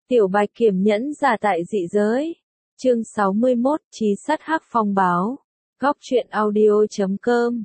Tiểu Bạch Kiểm nhẫn giả tại dị giới. Chương 61, Chí sắt hắc phong báo. Góc truyện audio.com.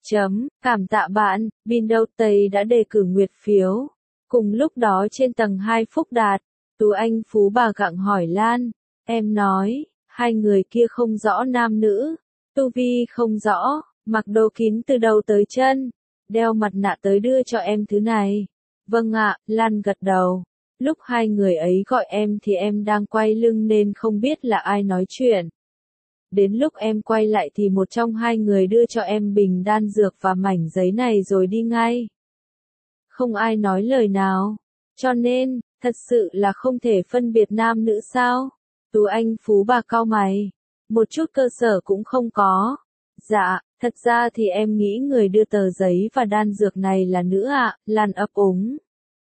Cảm tạ bạn, Windows Tây đã đề cử nguyệt phiếu. Cùng lúc đó trên tầng 2 Phúc Đạt, Tú Anh Phú bà gặng hỏi Lan. Em nói, hai người kia không rõ nam nữ. Tu vi không rõ, mặc đồ kín từ đầu tới chân. Đeo mặt nạ tới đưa cho em thứ này. Vâng ạ, Lan gật đầu. Lúc hai người ấy gọi em thì em đang quay lưng nên không biết là ai nói chuyện. Đến lúc em quay lại thì một trong hai người đưa cho em bình đan dược và mảnh giấy này rồi đi ngay. Không ai nói lời nào. Cho nên, thật sự là không thể phân biệt nam nữ sao? Tú Anh Phú bà cau mày. Một chút cơ sở cũng không có. Dạ, thật ra thì em nghĩ người đưa tờ giấy và đan dược này là nữ ạ, Lan ấp úng.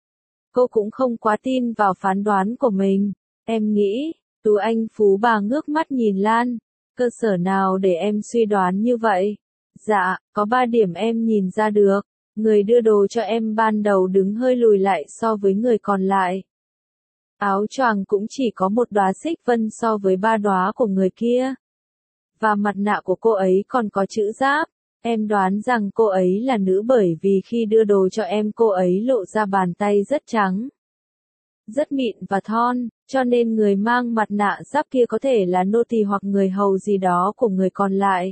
Cô cũng không quá tin vào phán đoán của mình. Em nghĩ, Tú Anh Phú bà ngước mắt nhìn Lan. Cơ sở nào để em suy đoán như vậy? Dạ, có 3 điểm em nhìn ra được. Người đưa đồ cho em ban đầu đứng hơi lùi lại so với người còn lại. Áo choàng cũng chỉ có một đóa xích vân so với 3 đóa của người kia. Và mặt nạ của cô ấy còn có chữ giáp. Em đoán rằng cô ấy là nữ bởi vì khi đưa đồ cho em cô ấy lộ ra bàn tay rất trắng. Rất mịn và thon, cho nên người mang mặt nạ giáp kia có thể là nô tỳ hoặc người hầu gì đó của người còn lại.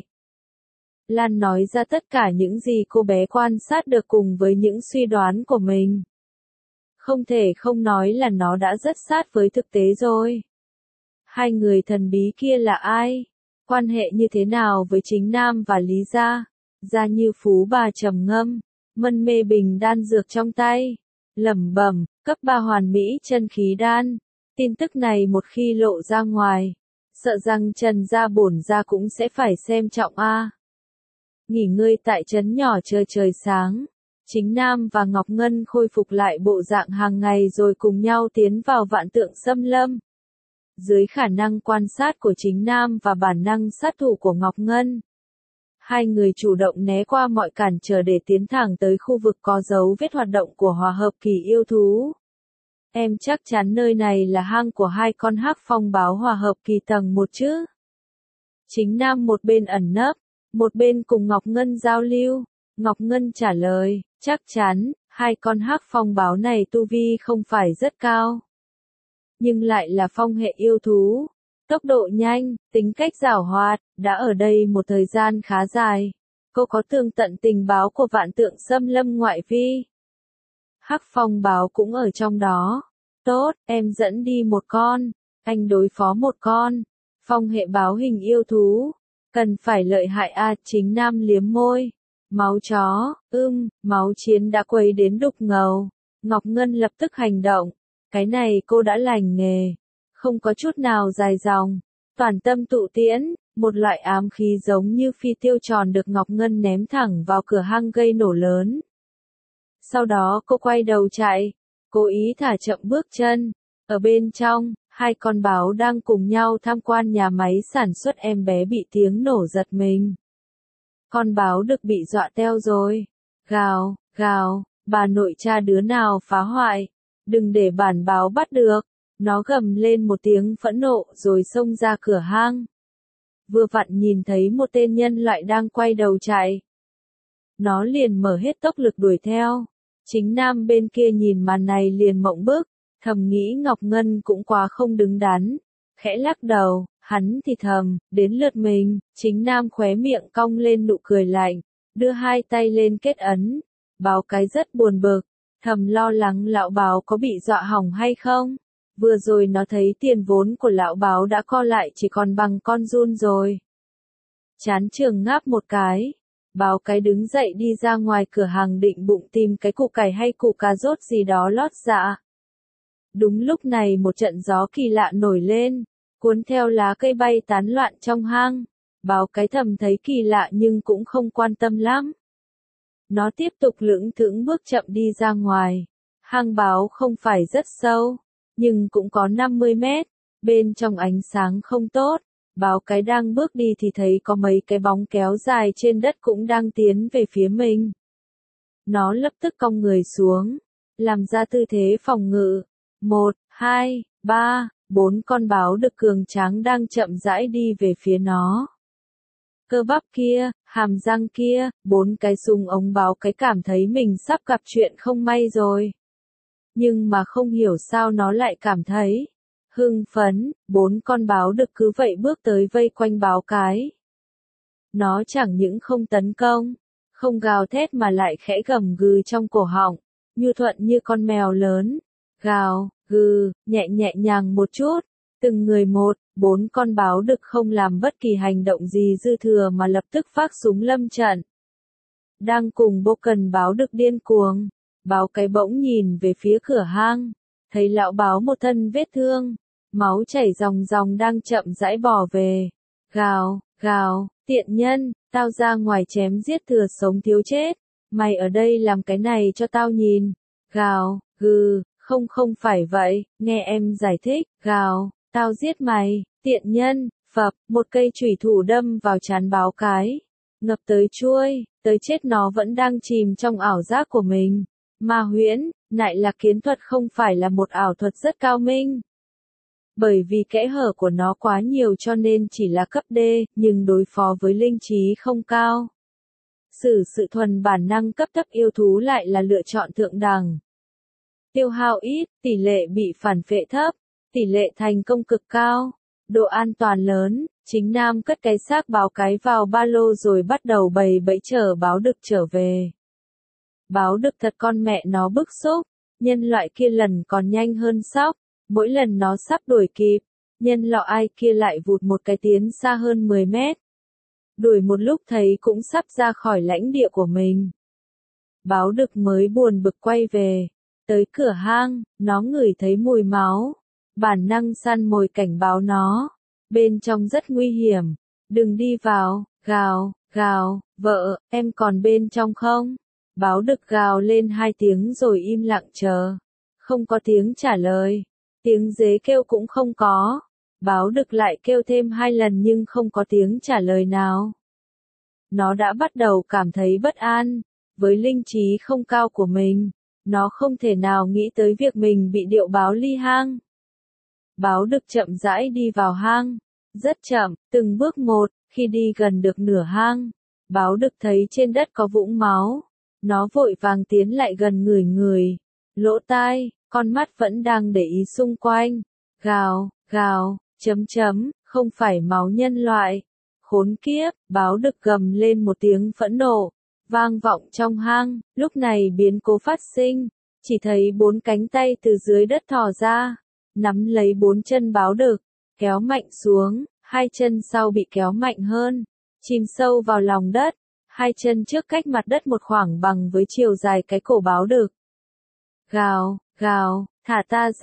Lan nói ra tất cả những gì cô bé quan sát được cùng với những suy đoán của mình. Không thể không nói là nó đã rất sát với thực tế rồi. Hai người thần bí kia là ai? Quan hệ như thế nào với Chính Nam và Lý Gia? Gia Như Phú bà trầm ngâm, mân mê bình đan dược trong tay, lẩm bẩm, cấp 3 hoàn mỹ chân khí đan. Tin tức này một khi lộ ra ngoài, sợ rằng Trần gia bổn gia cũng sẽ phải xem trọng a. Nghỉ ngơi tại trấn nhỏ chờ trời sáng, Chính Nam và Ngọc Ngân khôi phục lại bộ dạng hàng ngày rồi cùng nhau tiến vào Vạn Tượng Xâm Lâm. Dưới khả năng quan sát của Chính Nam và bản năng sát thủ của Ngọc Ngân, hai người chủ động né qua mọi cản trở để tiến thẳng tới khu vực có dấu vết hoạt động của hòa hợp kỳ yêu thú. Em chắc chắn nơi này là hang của hai con hắc phong báo hòa hợp kỳ tầng 1 chứ? Chính Nam một bên ẩn nấp, một bên cùng Ngọc Ngân giao lưu. Ngọc Ngân trả lời, chắc chắn, hai con hắc phong báo này tu vi không phải rất cao. Nhưng lại là phong hệ yêu thú. Tốc độ nhanh, tính cách giảo hoạt, đã ở đây một thời gian khá dài. Cô có tường tận tình báo của Vạn Tượng Xâm Lâm ngoại vi. Hắc phong báo cũng ở trong đó. Tốt, em dẫn đi một con, anh đối phó một con. Phong hệ báo hình yêu thú. Cần phải lợi hại a. Chính Nam liếm môi. Máu chó, máu chiến đã quấy đến đục ngầu. Ngọc Ngân lập tức hành động. Cái này cô đã lành nghề. Không có chút nào dài dòng. Toàn tâm tụ tiễn, một loại ám khí giống như phi tiêu tròn được Ngọc Ngân ném thẳng vào cửa hang gây nổ lớn. Sau đó cô quay đầu chạy, cố ý thả chậm bước chân. Ở bên trong, hai con báo đang cùng nhau tham quan nhà máy sản xuất, em bé bị tiếng nổ giật mình. Con báo được bị dọa teo rồi. Gào, gào, bà nội cha đứa nào phá hoại. Đừng để bản báo bắt được. Nó gầm lên một tiếng phẫn nộ rồi xông ra cửa hang. Vừa vặn nhìn thấy một tên nhân loại đang quay đầu chạy. Nó liền mở hết tốc lực đuổi theo. Chính Nam bên kia nhìn màn này liền mộng bức, thầm nghĩ Ngọc Ngân cũng quá không đứng đắn. Khẽ lắc đầu, hắn thì thầm, đến lượt mình. Chính Nam khóe miệng cong lên nụ cười lạnh, đưa hai tay lên kết ấn. Báo cái rất buồn bực, thầm lo lắng lão báo có bị dọa hỏng hay không. Vừa rồi nó thấy tiền vốn của lão báo đã co lại chỉ còn bằng con giun rồi. Chán trường ngáp một cái. Báo cái đứng dậy đi ra ngoài cửa hàng định bụng tìm cái củ cải hay củ cà rốt gì đó lót dạ. Đúng lúc này một trận gió kỳ lạ nổi lên, cuốn theo lá cây bay tán loạn trong hang. Báo cái thầm thấy kỳ lạ nhưng cũng không quan tâm lắm. Nó tiếp tục lững thững bước chậm đi ra ngoài. Hang báo không phải rất sâu, nhưng cũng có 50 mét, bên trong ánh sáng không tốt. Báo cái đang bước đi thì thấy có mấy cái bóng kéo dài trên đất cũng đang tiến về phía mình. Nó lập tức cong người xuống, làm ra tư thế phòng ngự. 1, 2, 3, 4 con báo đực cường tráng đang chậm rãi đi về phía nó. Cơ bắp kia, hàm răng kia, 4 cái sừng ống báo cái cảm thấy mình sắp gặp chuyện không may rồi. Nhưng mà không hiểu sao nó lại cảm thấy hưng phấn, 4 con báo đực cứ vậy bước tới vây quanh báo cái. Nó chẳng những không tấn công, không gào thét mà lại khẽ gầm gừ trong cổ họng, nhu thuận như con mèo lớn, gào, gừ, nhẹ nhẹ nhàng một chút, từng người một, 4 con báo đực không làm bất kỳ hành động gì dư thừa mà lập tức vác súng lâm trận. Đang cùng bô cần báo đực điên cuồng, báo cái bỗng nhìn về phía cửa hang, thấy lão báo một thân vết thương, máu chảy ròng ròng đang chậm rãi bò về, gào, gào, tiện nhân, tao ra ngoài chém giết thừa sống thiếu chết, mày ở đây làm cái này cho tao nhìn, gào, gừ, không phải vậy, nghe em giải thích, gào, tao giết mày, tiện nhân, phập, một cây chủy thủ đâm vào trán báo cái, ngập tới chuôi, tới chết nó vẫn đang chìm trong ảo giác của mình, ma huyễn, lại là kiến thuật không phải là một ảo thuật rất cao minh. Bởi vì kẽ hở của nó quá nhiều cho nên chỉ là cấp D, nhưng đối phó với linh trí không cao. Sự thuần bản năng cấp thấp yêu thú lại là lựa chọn thượng đẳng. Tiêu hao ít, tỷ lệ bị phản phệ thấp, tỷ lệ thành công cực cao, độ an toàn lớn. Chính Nam cất cái xác báo cái vào ba lô rồi bắt đầu bày bẫy chờ báo đực trở về. Báo đực thật con mẹ nó bức xúc, nhân loại kia lần còn nhanh hơn sóc, mỗi lần nó sắp đuổi kịp, nhân loại kia lại vụt một cái tiến xa hơn 10 mét. Đuổi một lúc thấy cũng sắp ra khỏi lãnh địa của mình. Báo đực mới buồn bực quay về, tới cửa hang, nó ngửi thấy mùi máu, bản năng săn mồi cảnh báo nó, bên trong rất nguy hiểm, đừng đi vào, gào, gào, vợ, em còn bên trong không? Báo đực gào lên 2 tiếng rồi im lặng chờ, không có tiếng trả lời, tiếng dế kêu cũng không có, báo đực lại kêu thêm 2 lần nhưng không có tiếng trả lời nào. Nó đã bắt đầu cảm thấy bất an, với linh trí không cao của mình, nó không thể nào nghĩ tới việc mình bị điệu báo ly hang. Báo đực chậm rãi đi vào hang, rất chậm, từng bước một, khi đi gần được nửa hang, báo đực thấy trên đất có vũng máu, nó vội vàng tiến lại gần người, lỗ tai, con mắt vẫn đang để ý xung quanh, gào, gào, không phải máu nhân loại, khốn kiếp, báo đực gầm lên một tiếng phẫn nộ, vang vọng trong hang, lúc này biến cố phát sinh, chỉ thấy 4 cánh tay từ dưới đất thò ra, nắm lấy 4 chân báo đực, kéo mạnh xuống, 2 chân sau bị kéo mạnh hơn, chìm sâu vào lòng đất, 2 chân trước cách mặt đất một khoảng bằng với chiều dài cái cổ báo đực. Gào, gào, thả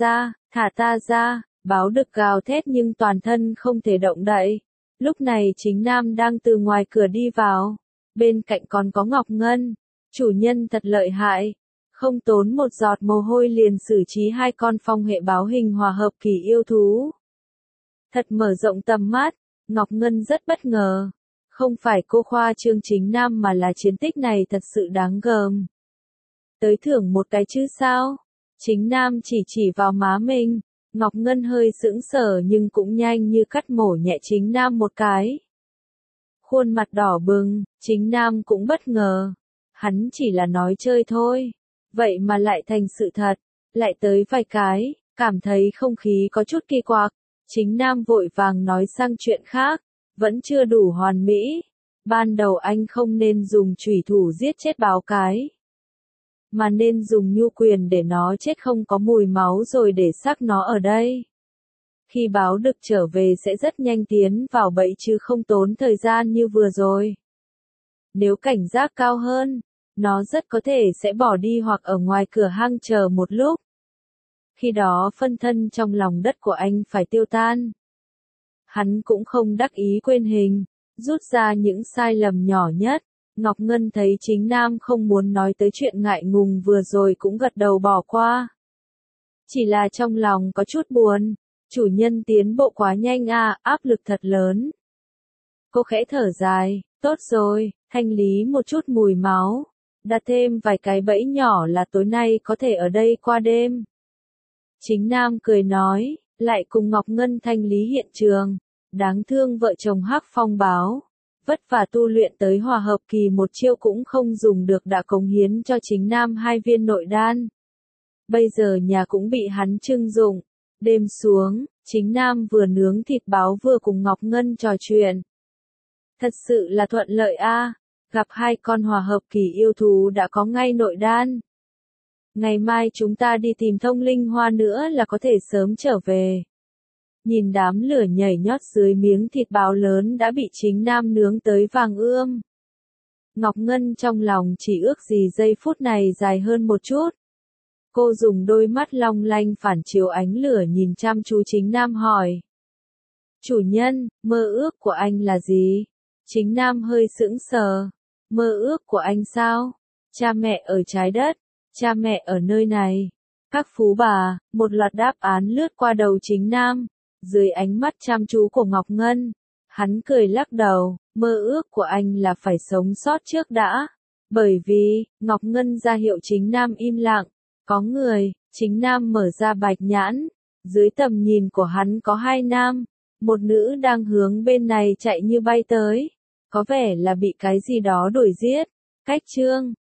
ta ra, báo đực gào thét nhưng toàn thân không thể động đậy. Lúc này Chính Nam đang từ ngoài cửa đi vào, bên cạnh còn có Ngọc Ngân, chủ nhân thật lợi hại, không tốn một giọt mồ hôi liền xử trí 2 con phong hệ báo hình hòa hợp kỳ yêu thú. Thật mở rộng tầm mắt, Ngọc Ngân rất bất ngờ, không phải cô khoa trương Chính Nam mà là chiến tích này thật sự đáng gờm. Tới thưởng một cái chứ sao? Chính Nam chỉ vào má mình, Ngọc Ngân hơi sững sờ nhưng cũng nhanh như cắt mổ nhẹ Chính Nam một cái. Khuôn mặt đỏ bừng, Chính Nam cũng bất ngờ. Hắn chỉ là nói chơi thôi. Vậy mà lại thành sự thật. Lại tới vài cái, cảm thấy không khí có chút kỳ quặc. Chính Nam vội vàng nói sang chuyện khác. Vẫn chưa đủ hoàn mỹ. Ban đầu anh không nên dùng chủy thủ giết chết báo cái, mà nên dùng nhu quyền để nó chết không có mùi máu rồi để xác nó ở đây. Khi báo đực trở về sẽ rất nhanh tiến vào bẫy chứ không tốn thời gian như vừa rồi. Nếu cảnh giác cao hơn, nó rất có thể sẽ bỏ đi hoặc ở ngoài cửa hang chờ một lúc. Khi đó phân thân trong lòng đất của anh phải tiêu tan. Hắn cũng không đắc ý quên hình, rút ra những sai lầm nhỏ nhất. Ngọc Ngân thấy Chính Nam không muốn nói tới chuyện ngại ngùng vừa rồi cũng gật đầu bỏ qua. Chỉ là trong lòng có chút buồn, chủ nhân tiến bộ quá nhanh à, áp lực thật lớn. Cô khẽ thở dài, tốt rồi, thanh lý một chút mùi máu, đặt thêm vài cái bẫy nhỏ là tối nay có thể ở đây qua đêm. Chính Nam cười nói, lại cùng Ngọc Ngân thanh lý hiện trường. Đáng thương vợ chồng Hắc Phong báo. Vất vả tu luyện tới hòa hợp kỳ một chiêu cũng không dùng được đã cống hiến cho chính nam 2 viên nội đan. Bây giờ nhà cũng bị hắn trưng dụng. Đêm xuống, chính nam vừa nướng thịt báo vừa cùng Ngọc Ngân trò chuyện. Thật sự là thuận lợi a, gặp 2 con hòa hợp kỳ yêu thú đã có ngay nội đan. Ngày mai chúng ta đi tìm thông linh hoa nữa là có thể sớm trở về. Nhìn đám lửa nhảy nhót dưới miếng thịt báo lớn đã bị chính nam nướng tới vàng ươm. Ngọc Ngân trong lòng chỉ ước gì giây phút này dài hơn một chút. Cô dùng đôi mắt long lanh phản chiếu ánh lửa nhìn chăm chú chính nam hỏi. Chủ nhân, mơ ước của anh là gì? Chính nam hơi sững sờ. Mơ ước của anh sao? Cha mẹ ở trái đất, cha mẹ ở nơi này. Các phú bà, một loạt đáp án lướt qua đầu chính nam. Dưới ánh mắt chăm chú của Ngọc Ngân, hắn cười lắc đầu, mơ ước của anh là phải sống sót trước đã. Bởi vì, Ngọc Ngân ra hiệu chính nam im lặng, có người, chính nam mở ra bạch nhãn, dưới tầm nhìn của hắn có 2 nam, một nữ đang hướng bên này chạy như bay tới, có vẻ là bị cái gì đó đuổi giết. Cách chương